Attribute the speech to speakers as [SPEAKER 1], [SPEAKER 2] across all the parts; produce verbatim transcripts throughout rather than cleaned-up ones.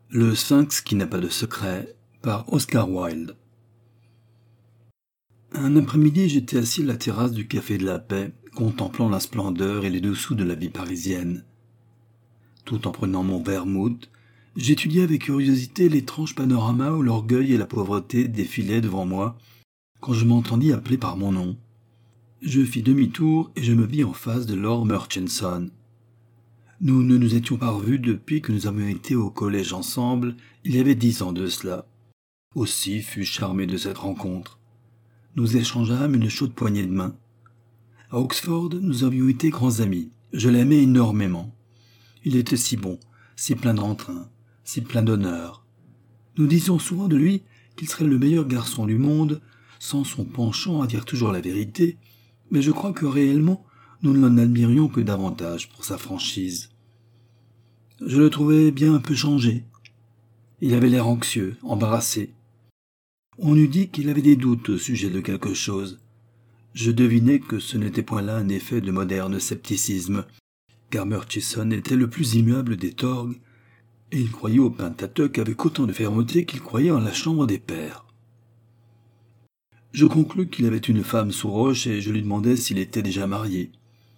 [SPEAKER 1] Le Sphinx qui n'a pas de secret, par Oscar Wilde. Un après-midi, j'étais assis à la terrasse du Café de la Paix, contemplant la splendeur et les dessous de la vie parisienne. Tout en prenant mon vermouth, j'étudiais avec curiosité l'étrange panorama où l'orgueil et la pauvreté défilaient devant moi, quand je m'entendis appeler par mon nom. Je fis demi-tour et je me vis en face de Lord Murchison. Nous ne nous étions pas revus depuis que nous avions été au collège ensemble, il y avait dix ans de cela. Aussi fus-je charmé de cette rencontre. Nous échangeâmes une chaude poignée de main. À Oxford, nous avions été grands amis. Je l'aimais énormément. Il était si bon, si plein d'entrain, si plein d'honneur. Nous disions souvent de lui qu'il serait le meilleur garçon du monde, sans son penchant à dire toujours la vérité, mais je crois que réellement, nous ne l'en admirions que davantage pour sa franchise. Je le trouvais bien un peu changé. Il avait l'air anxieux, embarrassé. On eût dit qu'il avait des doutes au sujet de quelque chose. Je devinais que ce n'était point là un effet de moderne scepticisme, car Murchison était le plus immuable des Torgs, et il croyait au Pentateuque avec autant de fermeté qu'il croyait en la chambre des pères. Je conclus qu'il avait une femme sous roche et je lui demandai s'il était déjà marié.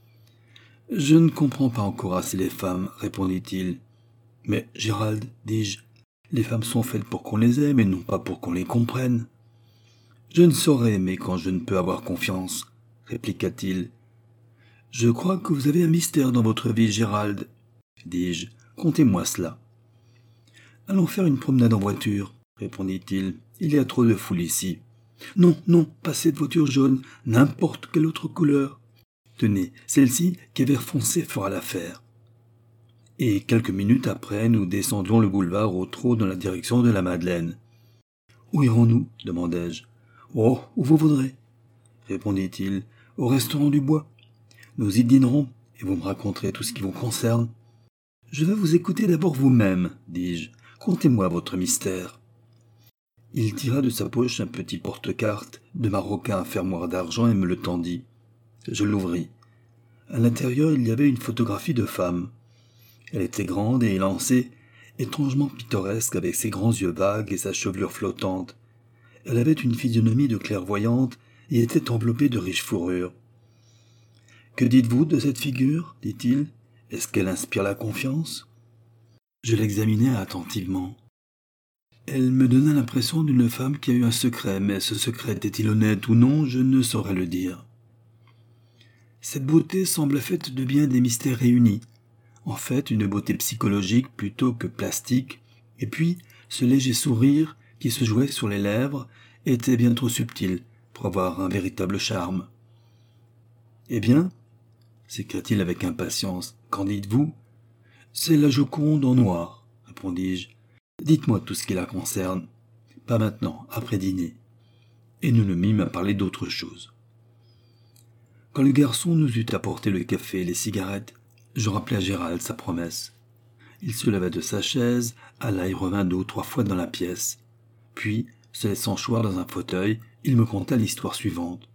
[SPEAKER 1] « Je ne comprends pas encore assez les femmes, répondit-il. Mais, Gérald, dis-je, les femmes sont faites pour qu'on les aime et non pas pour qu'on les comprenne. Je ne saurais aimer quand je ne peux avoir confiance, répliqua-t-il. Je crois que vous avez un mystère dans votre vie, Gérald, dis-je. Contez-moi cela. Allons faire une promenade en voiture, répondit-il. Il y a trop de foule ici. Non, non, pas cette voiture jaune, n'importe quelle autre couleur. Tenez, celle-ci qui est vert foncé fera l'affaire. Et quelques minutes après, nous descendions le boulevard au trot dans la direction de la Madeleine. Où irons-nous ? demandai-je. Oh, où vous voudrez, répondit-il. Au restaurant du Bois. Nous y dînerons, et vous me raconterez tout ce qui vous concerne. Je veux vous écouter d'abord vous-même, dis-je. Contez-moi votre mystère. Il tira de sa poche un petit porte-carte de maroquin fermoir d'argent et me le tendit. Je l'ouvris. À l'intérieur, il y avait une photographie de femme. Elle était grande et élancée, étrangement pittoresque avec ses grands yeux vagues et sa chevelure flottante. Elle avait une physionomie de clairvoyante et était enveloppée de riches fourrures. « Que dites-vous de cette figure ?» dit-il. « Est-ce qu'elle inspire la confiance ?» Je l'examinai attentivement. Elle me donna l'impression d'une femme qui a eu un secret, mais ce secret était-il honnête ou non, je ne saurais le dire. Cette beauté semble faite de bien des mystères réunis. En fait, une beauté psychologique plutôt que plastique, et puis ce léger sourire qui se jouait sur les lèvres était bien trop subtil pour avoir un véritable charme. « Eh bien ?» s'écria-t-il avec impatience. « Qu'en dites-vous ?»« C'est la Joconde en noir, » répondis-je. « Dites-moi tout ce qui la concerne. Pas maintenant, après dîner. » Et nous nous mîmes à parler d'autre chose. Quand le garçon nous eut apporté le café et les cigarettes, je rappelai à Gérald sa promesse. Il se leva de sa chaise, alla et revint deux ou trois fois dans la pièce. Puis, se laissant choir dans un fauteuil, il me conta l'histoire suivante.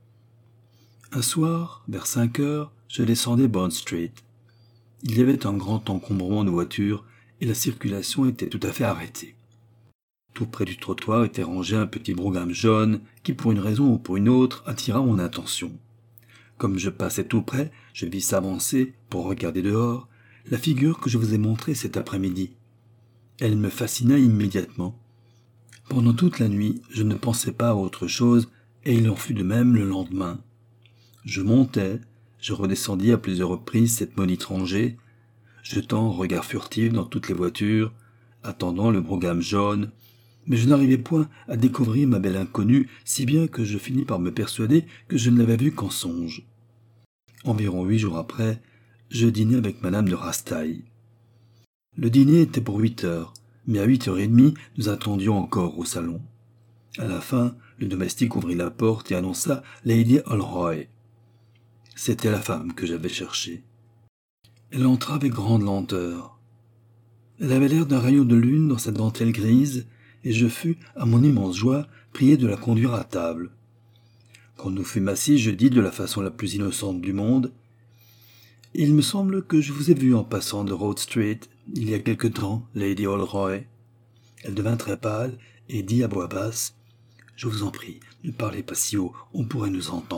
[SPEAKER 1] Un soir, vers cinq heures, je descendais Bond Street. Il y avait un grand encombrement de voitures et la circulation était tout à fait arrêtée. Tout près du trottoir était rangé un petit brougham jaune qui, pour une raison ou pour une autre, attira mon attention. Comme je passais tout près, je vis s'avancer, pour regarder dehors, la figure que je vous ai montrée cet après-midi. Elle me fascina immédiatement. Pendant toute la nuit, je ne pensais pas à autre chose, et il en fut de même le lendemain. Je montais, je redescendis à plusieurs reprises cette maudite rangée, jetant un regard furtif dans toutes les voitures, attendant le brougham jaune, mais je n'arrivais point à découvrir ma belle inconnue, si bien que je finis par me persuader que je ne l'avais vue qu'en songe. Environ huit jours après, je dînais avec madame de Rastail. Le dîner était pour huit heures, mais à huit heures et demie, nous attendions encore au salon. À la fin, le domestique ouvrit la porte et annonça Lady Holroyd. C'était la femme que j'avais cherchée. Elle entra avec grande lenteur. Elle avait l'air d'un rayon de lune dans sa dentelle grise, et je fus, à mon immense joie, prié de la conduire à table. Quand nous fûmes assis, je dis de la façon la plus innocente du monde « Il me semble que je vous ai vu en passant de Road Street. il y a quelque temps, Lady Alroy. » Elle devint très pâle et dit à voix basse, « Je vous en prie, ne parlez pas si haut, on pourrait nous entendre. »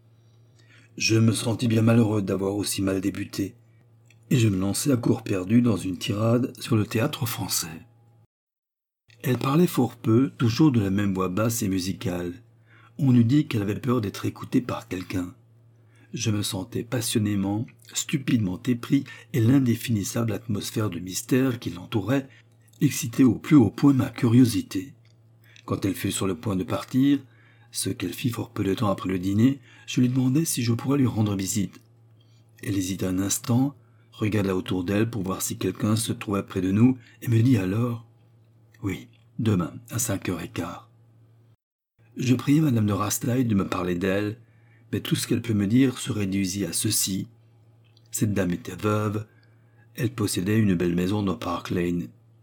[SPEAKER 1] Je me sentis bien malheureux d'avoir aussi mal débuté, et je me lançai à court perdu dans une tirade sur le théâtre français. Elle parlait fort peu, toujours de la même voix basse et musicale. On eût dit qu'elle avait peur d'être écoutée par quelqu'un. Je me sentais passionnément, stupidement épris, et l'indéfinissable atmosphère de mystère qui l'entourait excitait au plus haut point ma curiosité. Quand elle fut sur le point de partir, ce qu'elle fit fort peu de temps après le dîner, je lui demandai si je pourrais lui rendre visite. Elle hésita un instant, regarda autour d'elle pour voir si quelqu'un se trouvait près de nous, et me dit alors « Oui, demain, à cinq heures et quart. » Je priai madame de Rasteil de me parler d'elle, mais tout ce qu'elle peut me dire se réduisit à ceci. Cette dame était veuve, elle possédait une belle maison dans Park Lane.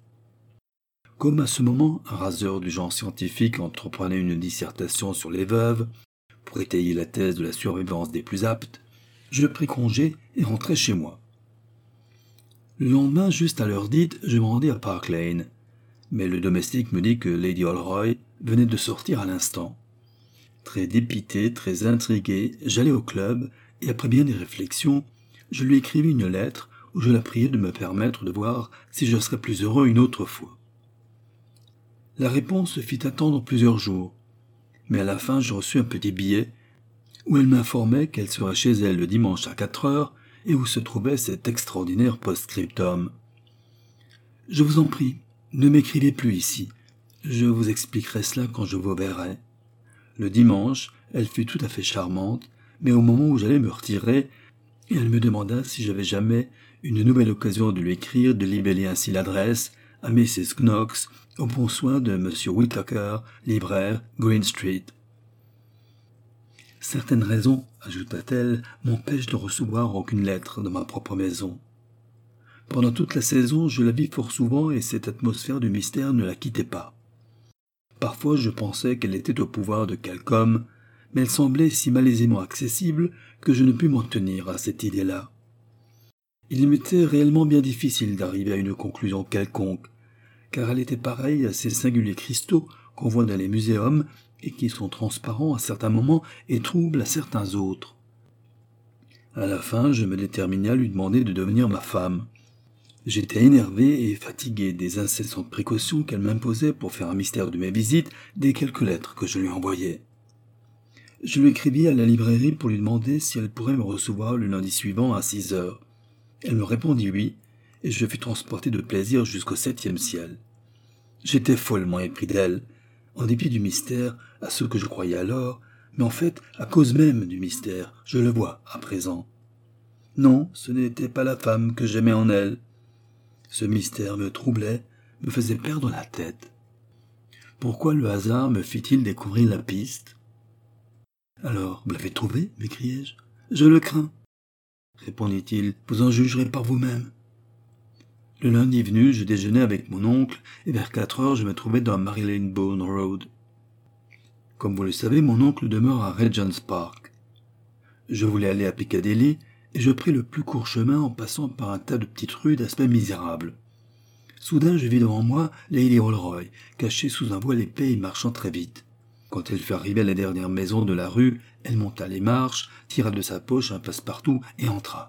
[SPEAKER 1] Comme à ce moment, un raseur du genre scientifique entreprenait une dissertation sur les veuves, pour étayer la thèse de la survivance des plus aptes, je pris congé et rentrai chez moi. Le lendemain, juste à l'heure dite, je me rendis à Park Lane, mais le domestique me dit que Lady Alroy venait de sortir à l'instant. Très dépité, très intrigué, j'allai au club, et après bien des réflexions, je lui écrivis une lettre où je la priai de me permettre de voir si je serais plus heureux une autre fois. La réponse se fit attendre plusieurs jours, mais à la fin je reçus un petit billet où elle m'informait qu'elle serait chez elle le dimanche à quatre heures et où se trouvait cet extraordinaire post-scriptum. « Je vous en prie, ne m'écrivez plus ici. Je vous expliquerai cela quand je vous verrai. » Le dimanche, elle fut tout à fait charmante, mais au moment où j'allais me retirer, elle me demanda si j'avais jamais une nouvelle occasion de lui écrire, de libeller ainsi l'adresse à missus Knox, au bon soin de monsieur Whittaker, libraire, Green Street. Certaines raisons, ajouta-t-elle, m'empêchent de recevoir aucune lettre dans ma propre maison. Pendant toute la saison, je la vis fort souvent et cette atmosphère du mystère ne la quittait pas. Parfois, je pensais qu'elle était au pouvoir de quelque homme, mais elle semblait si malaisément accessible que je ne pus m'en tenir à cette idée-là. Il m'était réellement bien difficile d'arriver à une conclusion quelconque, car elle était pareille à ces singuliers cristaux qu'on voit dans les muséums et qui sont transparents à certains moments et troubles à certains autres. À la fin, je me déterminai à lui demander de devenir ma femme. J'étais énervé et fatigué des incessantes précautions qu'elle m'imposait pour faire un mystère de mes visites des quelques lettres que je lui envoyais. Je lui écrivis à la librairie pour lui demander si elle pourrait me recevoir le lundi suivant à six heures. Elle me répondit oui, et je fus transporté de plaisir jusqu'au septième ciel. J'étais follement épris d'elle, en dépit du mystère, à ce que je croyais alors, mais en fait, à cause même du mystère, je le vois à présent. Non, ce n'était pas la femme que j'aimais en elle. Ce mystère me troublait, me faisait perdre la tête. Pourquoi le hasard me fit-il découvrir la piste ? « Alors, vous l'avez trouvé ?» m'écriai-je. « Je le crains, » répondit-il, « vous en jugerez par vous-même. » Le lundi venu, je déjeunai avec mon oncle, et vers quatre heures, je me trouvais dans Marylebone Road. Comme vous le savez, mon oncle demeure à Regent's Park. Je voulais aller à Piccadilly, et je pris le plus court chemin en passant par un tas de petites rues d'aspect misérable. Soudain, je vis devant moi Lady Alroy, cachée sous un voile épais et marchant très vite. Quand elle fut arrivée à la dernière maison de la rue, elle monta les marches, tira de sa poche un passe-partout et entra.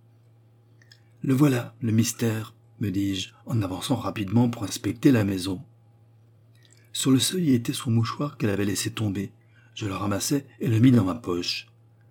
[SPEAKER 1] « Le voilà, le mystère », me dis-je, en avançant rapidement pour inspecter la maison. Sur le seuil était son mouchoir qu'elle avait laissé tomber. Je le ramassai et le mis dans ma poche.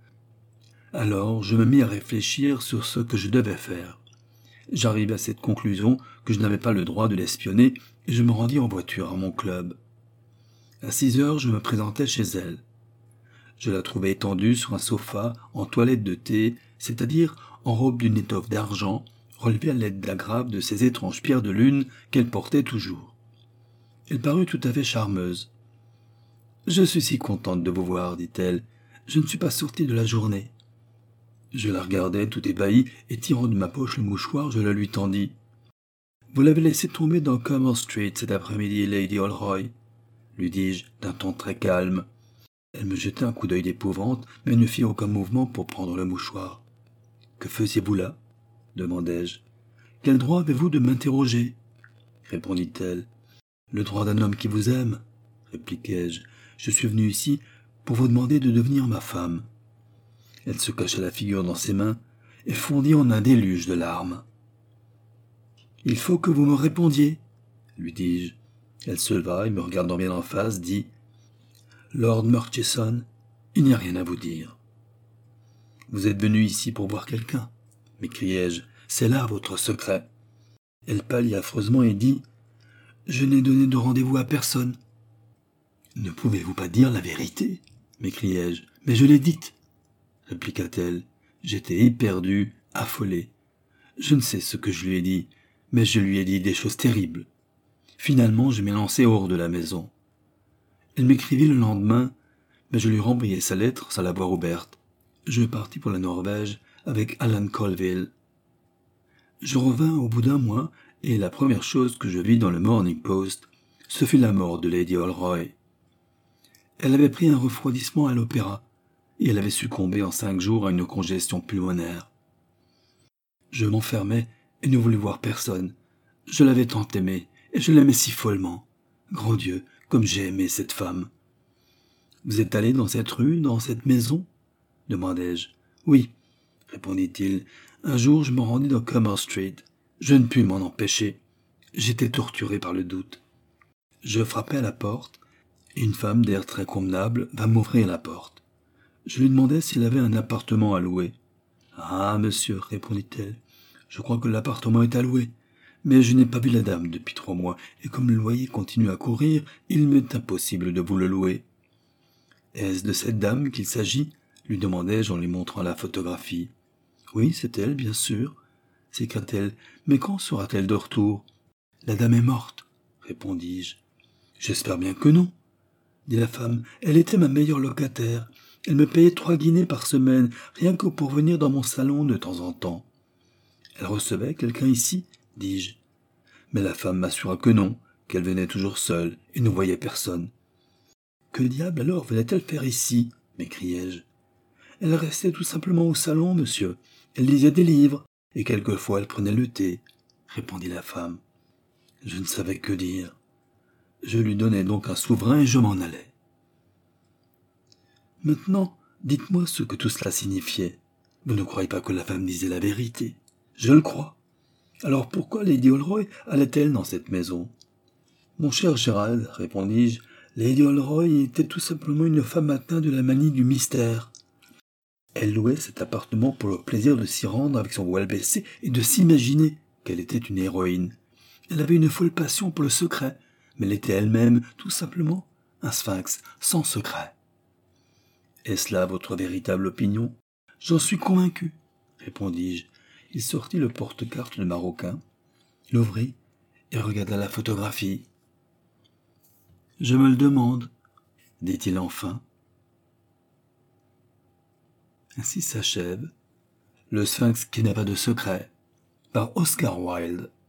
[SPEAKER 1] Alors, je me mis à réfléchir sur ce que je devais faire. J'arrivai à cette conclusion que je n'avais pas le droit de l'espionner et je me rendis en voiture à mon club. À six heures, je me présentai chez elle. Je la trouvai étendue sur un sofa, en toilette de thé, c'est-à-dire en robe d'une étoffe d'argent, relevée à l'aide de la grappe de ces étranges pierres de lune qu'elle portait toujours. Elle parut tout à fait charmeuse. « Je suis si contente de vous voir, dit-elle. Je ne suis pas sortie de la journée. » Je la regardai tout ébahi et tirant de ma poche le mouchoir, je le lui tendis. « Vous l'avez laissé tomber dans Commerce Street cet après-midi, Lady Alroy, » lui dis-je d'un ton très calme. Elle me jeta un coup d'œil d'épouvante, mais ne fit aucun mouvement pour prendre le mouchoir. « Que faisiez-vous là ?» demandai-je. « Quel droit avez-vous de m'interroger » répondit-elle. « Le droit d'un homme qui vous aime, » répliquai-je. « Je suis venu ici pour vous demander de devenir ma femme. » Elle se cacha la figure dans ses mains et fondit en un déluge de larmes. « Il faut que vous me répondiez, » lui dis-je. Elle se leva et, me regardant bien en face, dit « Lord Murchison, il n'y a rien à vous dire. »« Vous êtes venu ici pour voir quelqu'un, » m'écriai-je. « C'est là votre secret. » Elle pâlit affreusement et dit « Je n'ai donné de rendez-vous à personne. »« Ne pouvez-vous pas dire la vérité ?» m'écriai-je. « Mais je l'ai dite, » répliqua-t-elle. J'étais éperdu, affolé. Je ne sais ce que je lui ai dit, mais je lui ai dit des choses terribles. Finalement, je m'ai lancé hors de la maison. Elle m'écrivit le lendemain, mais je lui renvoyai sa lettre sans l'avoir ouverte. Je partis pour la Norvège avec Alan Colville. Je revins au bout d'un mois, et la première chose que je vis dans le Morning Post, ce fut la mort de Lady Holroyd. Elle avait pris un refroidissement à l'opéra, et elle avait succombé en cinq jours à une congestion pulmonaire. Je m'enfermai et ne voulus voir personne. Je l'avais tant aimée, et je l'aimais si follement. Grand Dieu, comme j'ai aimé cette femme. « Vous êtes allé dans cette rue, dans cette maison ?» demandai-je. « Oui, » répondit-il. « Un jour, je me rendis dans Commerce Street. Je ne pus m'en empêcher. J'étais torturé par le doute. Je frappai à la porte, et une femme d'air très convenable vint m'ouvrir la porte. Je lui demandai s'il avait un appartement à louer. « Ah, monsieur, » répondit-elle, « je crois que l'appartement est à louer. Mais je n'ai pas vu la dame depuis trois mois, et comme le loyer continue à courir, il m'est impossible de vous le louer. »« Est-ce de cette dame qu'il s'agit ?» lui demandai-je en lui montrant la photographie. « Oui, c'est elle, bien sûr, » s'écria-t-elle. « Mais quand sera-t-elle de retour ?»« La dame est morte, » répondis-je. « J'espère bien que non, » dit la femme. « Elle était ma meilleure locataire. Elle me payait trois guinées par semaine, rien que pour venir dans mon salon de temps en temps. »« Elle recevait quelqu'un ici ?» dis-je. Mais la femme m'assura que non, qu'elle venait toujours seule et ne voyait personne. « Que diable alors venait-elle faire ici ?» m'écriai-je. « Elle restait tout simplement au salon, monsieur. Elle lisait des livres, et quelquefois elle prenait le thé, » répondit la femme. Je ne savais que dire. Je lui donnai donc un souverain et je m'en allai. Maintenant, dites-moi ce que tout cela signifiait. Vous ne croyez pas que la femme disait la vérité? Je le crois. Alors pourquoi Lady Holroyd allait-elle dans cette maison? Mon cher Gérald, répondis-je, Lady Holroyd était tout simplement une femme atteinte de la manie du mystère. Elle louait cet appartement pour le plaisir de s'y rendre avec son voile baissé et de s'imaginer qu'elle était une héroïne. Elle avait une folle passion pour le secret, mais elle était elle-même tout simplement un sphinx sans secret. Est-ce là votre véritable opinion? J'en suis convaincu, répondis-je. Il sortit le porte-carte de Marocain, l'ouvrit et regarda la photographie. Je me le demande, dit-il enfin. Ainsi s'achève Le Sphinx qui n'a pas de secret, par Oscar Wilde.